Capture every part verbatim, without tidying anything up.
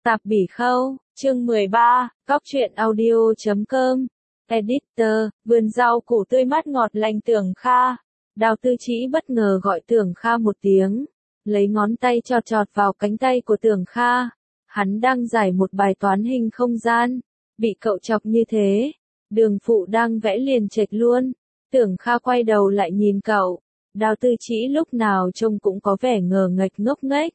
Tạp Bỉ Khâu, chương mười ba, cóc truyện audio chấm com. Editor, vườn rau củ tươi mát ngọt lành Tưởng Kha. Đào Tư Trĩ bất ngờ gọi Tưởng Kha một tiếng, lấy ngón tay chọt chọt vào cánh tay của Tưởng Kha. Hắn đang giải một bài toán hình không gian, bị cậu chọc như thế, đường phụ đang vẽ liền chệch luôn. Tưởng Kha quay đầu lại nhìn cậu, Đào Tư Trĩ lúc nào trông cũng có vẻ ngờ nghệch ngốc nghếch.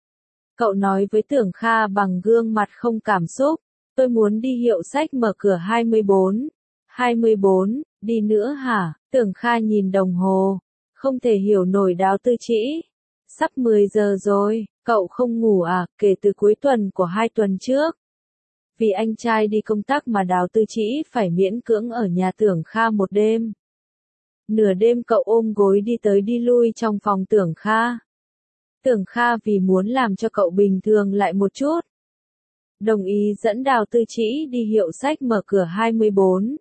Cậu nói với Tưởng Kha bằng gương mặt không cảm xúc, tôi muốn đi hiệu sách mở cửa hai mươi bốn. hai mươi bốn, đi nữa hả? Tưởng Kha nhìn đồng hồ, không thể hiểu nổi Đào Tư Trĩ. Sắp mười giờ rồi, cậu không ngủ à, kể từ cuối tuần của hai tuần trước. Vì anh trai đi công tác mà Đào Tư Trĩ phải miễn cưỡng ở nhà Tưởng Kha một đêm. Nửa đêm cậu ôm gối đi tới đi lui trong phòng Tưởng Kha. Tưởng Kha vì muốn làm cho cậu bình thường lại một chút, đồng ý dẫn Đào Tư Trĩ đi hiệu sách mở cửa hai mươi bốn.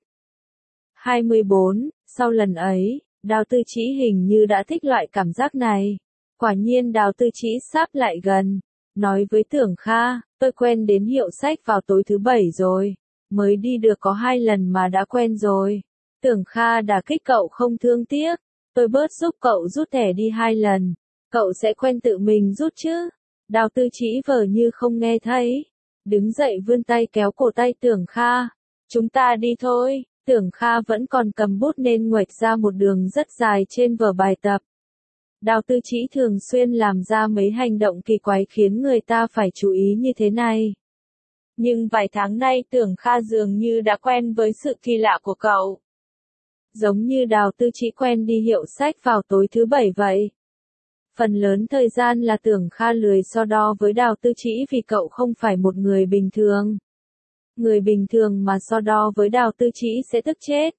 hai mươi bốn, sau lần ấy, Đào Tư Trĩ hình như đã thích loại cảm giác này. Quả nhiên Đào Tư Trĩ sắp lại gần, nói với Tưởng Kha, tôi quen đến hiệu sách vào tối thứ bảy rồi, mới đi được có hai lần mà đã quen rồi. Tưởng Kha đả kích cậu không thương tiếc, tôi bớt giúp cậu rút thẻ đi hai lần, cậu sẽ quen tự mình rút chứ. Đào Tư Trĩ vờ như không nghe thấy, đứng dậy vươn tay kéo cổ tay Tưởng Kha. Chúng ta đi thôi. Tưởng Kha vẫn còn cầm bút nên nguệch ra một đường rất dài trên vở bài tập. Đào Tư Trĩ thường xuyên làm ra mấy hành động kỳ quái khiến người ta phải chú ý như thế này. Nhưng vài tháng nay Tưởng Kha dường như đã quen với sự kỳ lạ của cậu. Giống như Đào Tư Trĩ quen đi hiệu sách vào tối thứ bảy vậy. Phần lớn thời gian là Tưởng Kha lười so đo với Đào Tư Trĩ vì cậu không phải một người bình thường. Người bình thường mà so đo với Đào Tư Trĩ sẽ tức chết.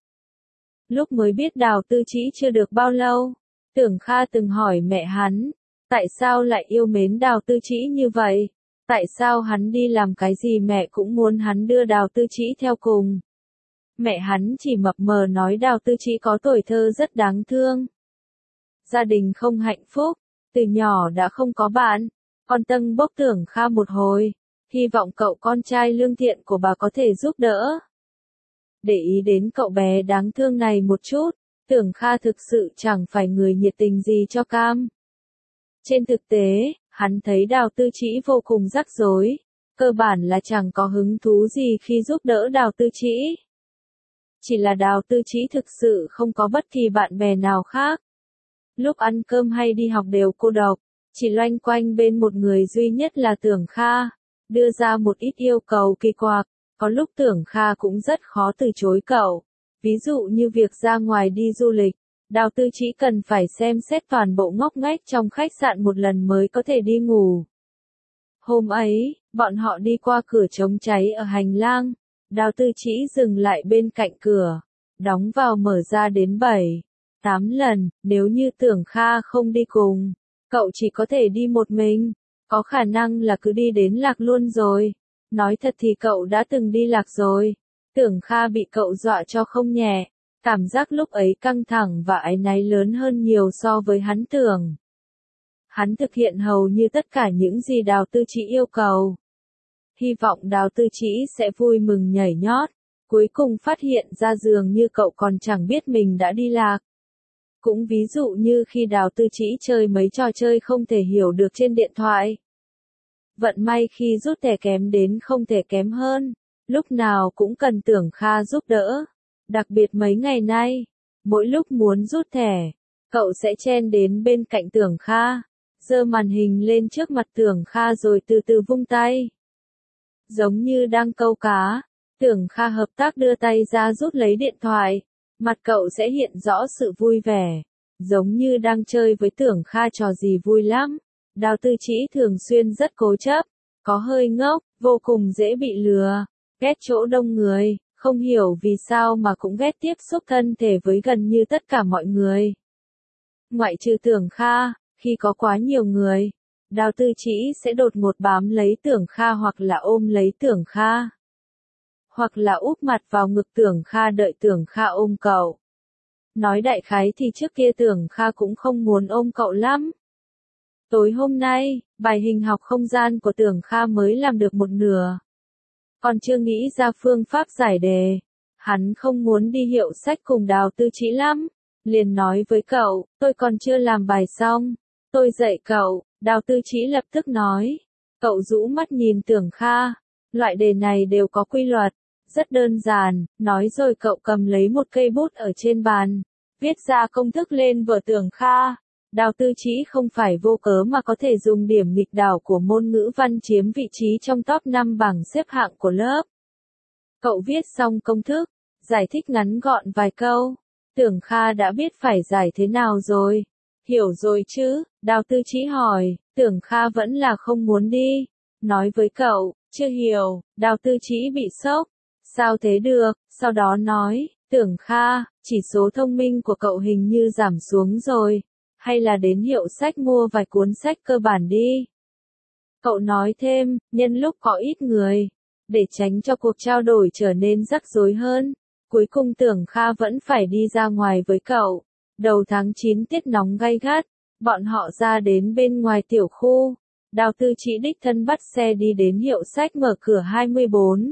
Lúc mới biết Đào Tư Trĩ chưa được bao lâu, Tưởng Kha từng hỏi mẹ hắn, tại sao lại yêu mến Đào Tư Trĩ như vậy? Tại sao hắn đi làm cái gì mẹ cũng muốn hắn đưa Đào Tư Trĩ theo cùng? Mẹ hắn chỉ mập mờ nói Đào Tư Trĩ có tuổi thơ rất đáng thương. Gia đình không hạnh phúc, từ nhỏ đã không có bạn. Con tâng bốc Tưởng Kha một hồi, hy vọng cậu con trai lương thiện của bà có thể giúp đỡ. Để ý đến cậu bé đáng thương này một chút, Tưởng Kha thực sự chẳng phải người nhiệt tình gì cho cam. Trên thực tế, hắn thấy Đào Tư Trĩ vô cùng rắc rối, cơ bản là chẳng có hứng thú gì khi giúp đỡ Đào Tư Trĩ. Chỉ là Đào Tư Trĩ thực sự không có bất kỳ bạn bè nào khác. Lúc ăn cơm hay đi học đều cô độc, chỉ loanh quanh bên một người duy nhất là Tưởng Kha, đưa ra một ít yêu cầu kỳ quặc, có lúc Tưởng Kha cũng rất khó từ chối cậu. Ví dụ như việc ra ngoài đi du lịch, Đào Tư Trĩ cần phải xem xét toàn bộ ngóc ngách trong khách sạn một lần mới có thể đi ngủ. Hôm ấy, bọn họ đi qua cửa trống cháy ở hành lang, Đào Tư Trĩ dừng lại bên cạnh cửa, đóng vào mở ra đến bảy, tám lần, nếu như Tưởng Kha không đi cùng, cậu chỉ có thể đi một mình, có khả năng là cứ đi đến lạc luôn rồi. Nói thật thì cậu đã từng đi lạc rồi. Tưởng Kha bị cậu dọa cho không nhẹ, cảm giác lúc ấy căng thẳng và áy náy lớn hơn nhiều so với hắn tưởng. Hắn thực hiện hầu như tất cả những gì Đào Tư Trĩ yêu cầu. Hy vọng Đào Tư Trĩ sẽ vui mừng nhảy nhót, cuối cùng phát hiện ra dường như cậu còn chẳng biết mình đã đi lạc. Cũng ví dụ như khi Đào Tư Trĩ chơi mấy trò chơi không thể hiểu được trên điện thoại. Vận may khi rút thẻ kém đến không thể kém hơn, lúc nào cũng cần Tưởng Kha giúp đỡ. Đặc biệt mấy ngày nay, mỗi lúc muốn rút thẻ, cậu sẽ chen đến bên cạnh Tưởng Kha, giơ màn hình lên trước mặt Tưởng Kha rồi từ từ vung tay. Giống như đang câu cá, Tưởng Kha hợp tác đưa tay ra rút lấy điện thoại, mặt cậu sẽ hiện rõ sự vui vẻ, giống như đang chơi với Tưởng Kha trò gì vui lắm. Đào Tư Trĩ thường xuyên rất cố chấp, có hơi ngốc, vô cùng dễ bị lừa, ghét chỗ đông người, không hiểu vì sao mà cũng ghét tiếp xúc thân thể với gần như tất cả mọi người. Ngoại trừ Tưởng Kha, khi có quá nhiều người, Đào Tư Trĩ sẽ đột ngột bám lấy Tưởng Kha hoặc là ôm lấy Tưởng Kha. Hoặc là úp mặt vào ngực Tưởng Kha đợi Tưởng Kha ôm cậu. Nói đại khái thì trước kia Tưởng Kha cũng không muốn ôm cậu lắm. Tối hôm nay, bài hình học không gian của Tưởng Kha mới làm được một nửa. Còn chưa nghĩ ra phương pháp giải đề. Hắn không muốn đi hiệu sách cùng Đào Tư Trĩ lắm. Liền nói với cậu, tôi còn chưa làm bài xong. Tôi dạy cậu, Đào Tư Trĩ lập tức nói. Cậu rũ mắt nhìn Tưởng Kha. Loại đề này đều có quy luật. Rất đơn giản, nói rồi cậu cầm lấy một cây bút ở trên bàn. Viết ra công thức lên vở Tưởng Kha. Đào Tư Trĩ không phải vô cớ mà có thể dùng điểm nghịch đảo của môn ngữ văn chiếm vị trí trong top năm bảng xếp hạng của lớp. Cậu viết xong công thức, giải thích ngắn gọn vài câu. Tưởng Kha đã biết phải giải thế nào rồi. Hiểu rồi chứ? Đào Tư Trĩ hỏi. Tưởng Kha vẫn là không muốn đi. Nói với cậu, chưa hiểu. Đào Tư Trĩ bị sốc. Sao thế được? Sau đó nói, Tưởng Kha, chỉ số thông minh của cậu hình như giảm xuống rồi. Hay là đến hiệu sách mua vài cuốn sách cơ bản đi. Cậu nói thêm, nhân lúc có ít người, để tránh cho cuộc trao đổi trở nên rắc rối hơn. Cuối cùng Tưởng Kha vẫn phải đi ra ngoài với cậu. Đầu tháng chín tiết nóng gay gắt, bọn họ ra đến bên ngoài tiểu khu. Đào Tư Trĩ đích thân bắt xe đi đến hiệu sách mở cửa hai mươi bốn.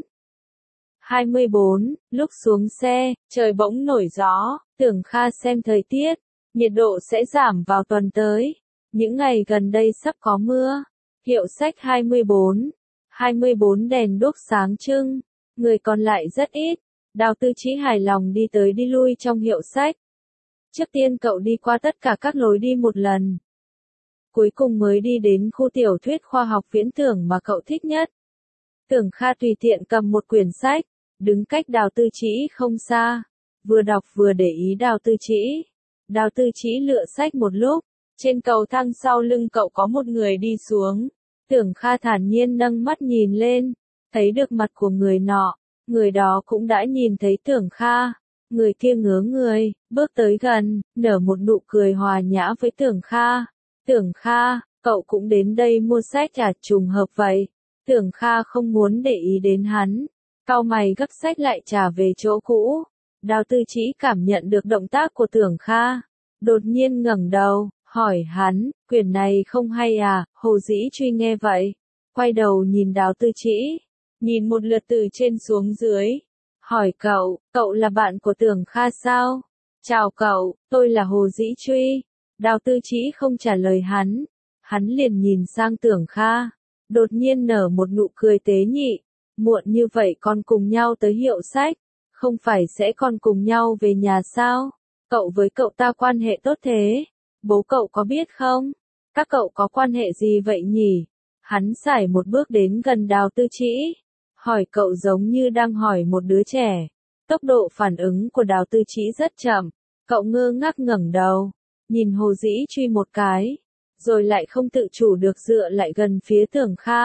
hai mươi bốn, lúc xuống xe, trời bỗng nổi gió, Tưởng Kha xem thời tiết. Nhiệt độ sẽ giảm vào tuần tới. Những ngày gần đây sắp có mưa. Hiệu sách hai mươi bốn. hai mươi bốn đèn đuốc sáng trưng. Người còn lại rất ít. Đào Tư Trĩ hài lòng đi tới đi lui trong hiệu sách. Trước tiên cậu đi qua tất cả các lối đi một lần. Cuối cùng mới đi đến khu tiểu thuyết khoa học viễn tưởng mà cậu thích nhất. Tưởng Kha tùy tiện cầm một quyển sách, đứng cách Đào Tư Trĩ không xa. Vừa đọc vừa để ý Đào Tư Trĩ. Đào Tư Trĩ lựa sách một lúc, trên cầu thang sau lưng cậu có một người đi xuống. Tưởng Kha thản nhiên nâng mắt nhìn lên, thấy được mặt của người nọ, người đó cũng đã nhìn thấy Tưởng Kha. Người kia ngớ người, bước tới gần, nở một nụ cười hòa nhã với Tưởng Kha. Tưởng Kha, cậu cũng đến đây mua sách à? Trùng hợp vậy. Tưởng Kha không muốn để ý đến hắn, cau mày gấp sách lại trả về chỗ cũ. Đào Tư Trĩ cảm nhận được động tác của Tưởng Kha, đột nhiên ngẩng đầu, hỏi hắn, quyển này không hay à? Hồ Dĩ Truy nghe vậy, quay đầu nhìn Đào Tư Trĩ, nhìn một lượt từ trên xuống dưới, hỏi cậu, cậu là bạn của Tưởng Kha sao? Chào cậu, tôi là Hồ Dĩ Truy. Đào Tư Trĩ không trả lời hắn, hắn liền nhìn sang Tưởng Kha, đột nhiên nở một nụ cười tế nhị, muộn như vậy còn cùng nhau tới hiệu sách. Không phải sẽ còn cùng nhau về nhà sao? Cậu với cậu ta quan hệ tốt thế. Bố cậu có biết không? Các cậu có quan hệ gì vậy nhỉ? Hắn sải một bước đến gần Đào Tư Trĩ. Hỏi cậu giống như đang hỏi một đứa trẻ. Tốc độ phản ứng của Đào Tư Trĩ rất chậm. Cậu ngơ ngác ngẩng đầu. Nhìn Hồ Dĩ Truy một cái. Rồi lại không tự chủ được dựa lại gần phía Tưởng Kha.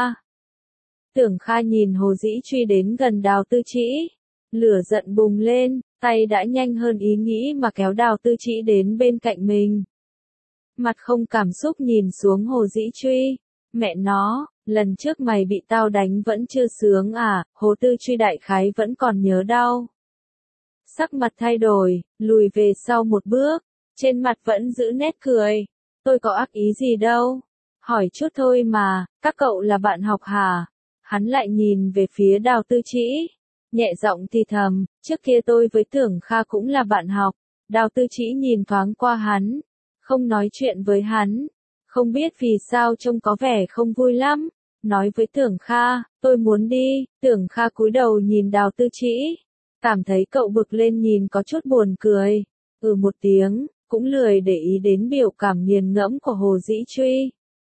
Tưởng Kha nhìn Hồ Dĩ Truy đến gần Đào Tư Trĩ. Lửa giận bùng lên, tay đã nhanh hơn ý nghĩ mà kéo Đào Tư Trĩ đến bên cạnh mình. Mặt không cảm xúc nhìn xuống Hồ Dĩ Truy. Mẹ nó, lần trước mày bị tao đánh vẫn chưa sướng à? Hồ Tư Truy đại khái vẫn còn nhớ đau. Sắc mặt thay đổi, lùi về sau một bước, trên mặt vẫn giữ nét cười. Tôi có ác ý gì đâu. Hỏi chút thôi mà, các cậu là bạn học hả? Hắn lại nhìn về phía Đào Tư Trĩ. Nhẹ giọng thì thầm, trước kia tôi với Tưởng Kha cũng là bạn học. Đào Tư Trĩ nhìn thoáng qua hắn, không nói chuyện với hắn. Không biết vì sao trông có vẻ không vui lắm. Nói với Tưởng Kha, tôi muốn đi. Tưởng Kha cúi đầu nhìn Đào Tư Trĩ, cảm thấy cậu bực lên nhìn có chút buồn cười. Ừ một tiếng, cũng lười để ý đến biểu cảm nghiền ngẫm của Hồ Dĩ Truy.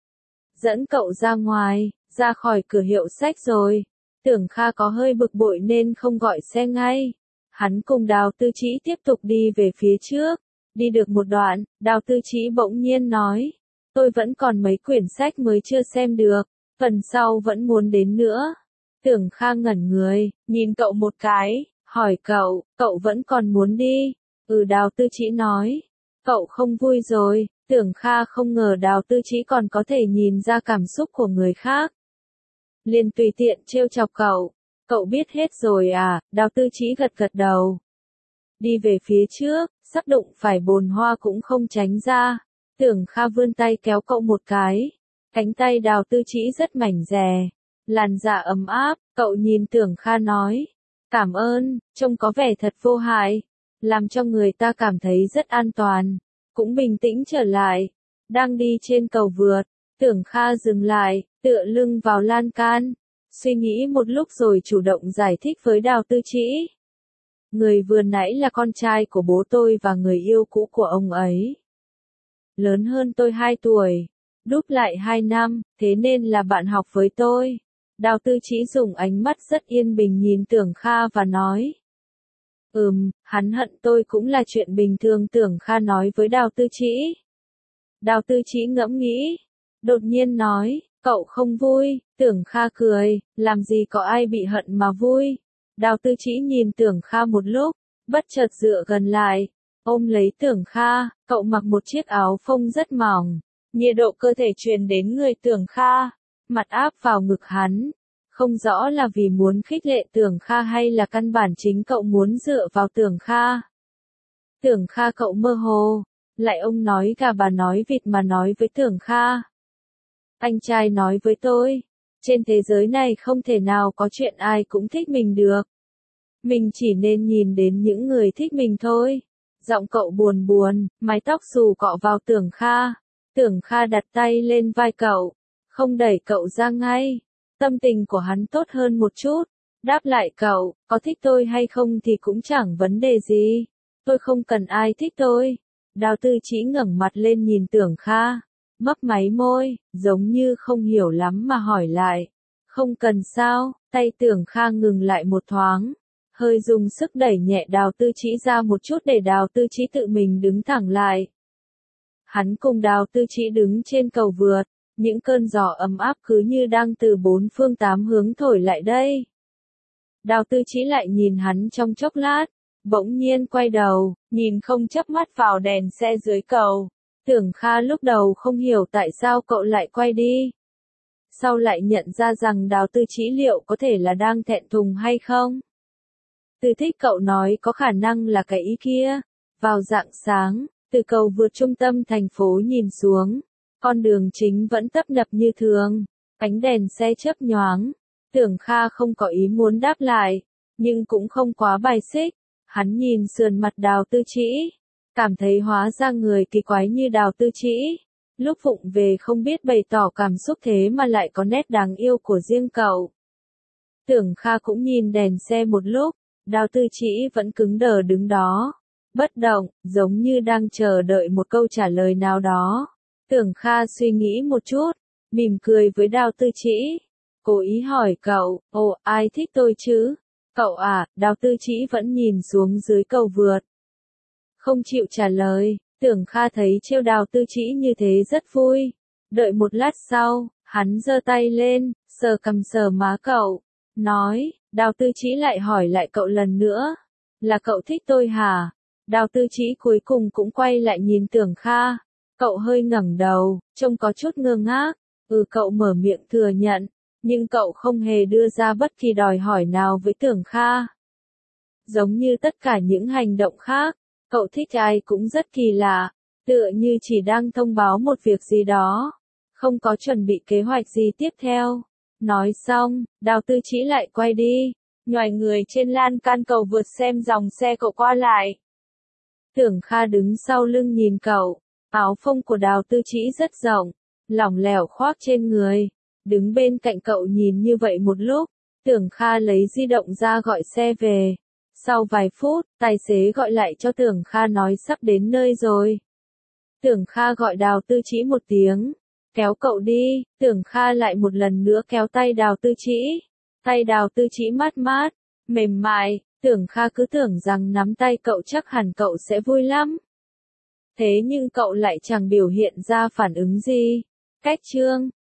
Dẫn cậu ra ngoài, ra khỏi cửa hiệu sách rồi. Tưởng Kha có hơi bực bội nên không gọi xe ngay. Hắn cùng Đào Tư Trĩ tiếp tục đi về phía trước. Đi được một đoạn, Đào Tư Trĩ bỗng nhiên nói. Tôi vẫn còn mấy quyển sách mới chưa xem được. Phần sau vẫn muốn đến nữa. Tưởng Kha ngẩn người, nhìn cậu một cái, hỏi cậu, cậu vẫn còn muốn đi? Ừ, Đào Tư Trĩ nói. Cậu không vui rồi. Tưởng Kha không ngờ Đào Tư Trĩ còn có thể nhìn ra cảm xúc của người khác. Liền tùy tiện trêu chọc cậu. Cậu biết hết rồi à? Đào Tư Trĩ gật gật đầu. Đi về phía trước, sắp đụng phải bồn hoa cũng không tránh ra. Tưởng Kha vươn tay kéo cậu một cái. Cánh tay Đào Tư Chỉ rất mảnh dè. Làn da ấm áp, cậu nhìn Tưởng Kha nói. Cảm ơn, trông có vẻ thật vô hại. Làm cho người ta cảm thấy rất an toàn. Cũng bình tĩnh trở lại. Đang đi trên cầu vượt. Tưởng Kha dừng lại, tựa lưng vào lan can. Suy nghĩ một lúc rồi chủ động giải thích với Đào Tư Chỉ. Người vừa nãy là con trai của bố tôi và người yêu cũ của ông ấy. Lớn hơn tôi hai tuổi. Đúp lại hai năm, thế nên là bạn học với tôi. Đào Tư Chỉ dùng ánh mắt rất yên bình nhìn Tưởng Kha và nói. Ừm, hắn hận tôi cũng là chuyện bình thường, Tưởng Kha nói với Đào Tư Chỉ. Đào Tư Chỉ ngẫm nghĩ. Đột nhiên nói, cậu không vui. Tưởng Kha cười, làm gì có ai bị hận mà vui. Đào Tư Chỉ nhìn Tưởng Kha một lúc, bất chợt dựa gần lại, ôm lấy Tưởng Kha. Cậu mặc một chiếc áo phông rất mỏng, nhiệt độ cơ thể truyền đến người Tưởng Kha, mặt áp vào ngực hắn. Không rõ là vì muốn khích lệ Tưởng Kha hay là căn bản chính cậu muốn dựa vào Tưởng Kha. Tưởng Kha cậu mơ hồ, lại ông nói gà bà nói vịt mà nói với Tưởng Kha. Anh trai nói với tôi, trên thế giới này không thể nào có chuyện ai cũng thích mình được. Mình chỉ nên nhìn đến những người thích mình thôi. Giọng cậu buồn buồn, mái tóc xù cọ vào Tưởng Kha. Tưởng Kha đặt tay lên vai cậu, không đẩy cậu ra ngay. Tâm tình của hắn tốt hơn một chút. Đáp lại cậu, có thích tôi hay không thì cũng chẳng vấn đề gì. Tôi không cần ai thích tôi. Đào Tư Chỉ ngẩng mặt lên nhìn Tưởng Kha, mấp máy môi, giống như không hiểu lắm mà hỏi lại. Không cần sao? Tay Tưởng Kha ngừng lại một thoáng, hơi dùng sức đẩy nhẹ Đào Tư Chỉ ra một chút để Đào Tư Chỉ tự mình đứng thẳng lại. Hắn cùng Đào Tư Chỉ đứng trên cầu vượt, những cơn gió ấm áp cứ như đang từ bốn phương tám hướng thổi lại đây. Đào Tư Chỉ lại nhìn hắn trong chốc lát, bỗng nhiên quay đầu, nhìn không chớp mắt vào đèn xe dưới cầu. Tưởng Kha lúc đầu không hiểu tại sao cậu lại quay đi. Sau lại nhận ra rằng Đào Tư Chỉ liệu có thể là đang thẹn thùng hay không. Từ thích cậu nói có khả năng là cái ý kia. Vào rạng sáng, từ cầu vượt trung tâm thành phố nhìn xuống, con đường chính vẫn tấp nập như thường, ánh đèn xe chớp nhoáng. Tưởng Kha không có ý muốn đáp lại, nhưng cũng không quá bài xích. Hắn nhìn sườn mặt Đào Tư Chỉ, cảm thấy hóa ra người kỳ quái như Đào Tư Chỉ, lúc vụng về không biết bày tỏ cảm xúc thế mà lại có nét đáng yêu của riêng cậu. Tưởng Kha cũng nhìn đèn xe một lúc, Đào Tư Chỉ vẫn cứng đờ đứng đó, bất động, giống như đang chờ đợi một câu trả lời nào đó. Tưởng Kha suy nghĩ một chút, mỉm cười với Đào Tư Chỉ, cố ý hỏi cậu, ồ, ai thích tôi chứ? Cậu à? Đào Tư Chỉ vẫn nhìn xuống dưới cầu vượt, không chịu trả lời. Tưởng Kha thấy trêu Đào Tư Chỉ như thế rất vui. Đợi một lát sau, hắn giơ tay lên, sờ cằm sờ má cậu, nói, Đào Tư Chỉ lại hỏi lại cậu lần nữa, là cậu thích tôi hả? Đào Tư Chỉ cuối cùng cũng quay lại nhìn Tưởng Kha. Cậu hơi ngẩng đầu, trông có chút ngơ ngác. Ừ, cậu mở miệng thừa nhận, nhưng cậu không hề đưa ra bất kỳ đòi hỏi nào với Tưởng Kha. Giống như tất cả những hành động khác, cậu thích ai cũng rất kỳ lạ, tựa như chỉ đang thông báo một việc gì đó, không có chuẩn bị kế hoạch gì tiếp theo. Nói xong, Đào Tư Chỉ lại quay đi, nhoài người trên lan can cầu vượt xem dòng xe cậu qua lại. Tưởng Kha đứng sau lưng nhìn cậu, áo phông của Đào Tư Chỉ rất rộng, lỏng lẻo khoác trên người. Đứng bên cạnh cậu nhìn như vậy một lúc, Tưởng Kha lấy di động ra gọi xe về. Sau vài phút, tài xế gọi lại cho Tưởng Kha nói sắp đến nơi rồi. Tưởng Kha gọi Đào Tư Chỉ một tiếng, kéo cậu đi. Tưởng Kha lại một lần nữa kéo tay Đào Tư Chỉ. Tay Đào Tư Chỉ mát mát, mềm mại. Tưởng Kha cứ tưởng rằng nắm tay cậu chắc hẳn cậu sẽ vui lắm. Thế nhưng cậu lại chẳng biểu hiện ra phản ứng gì. Cách chương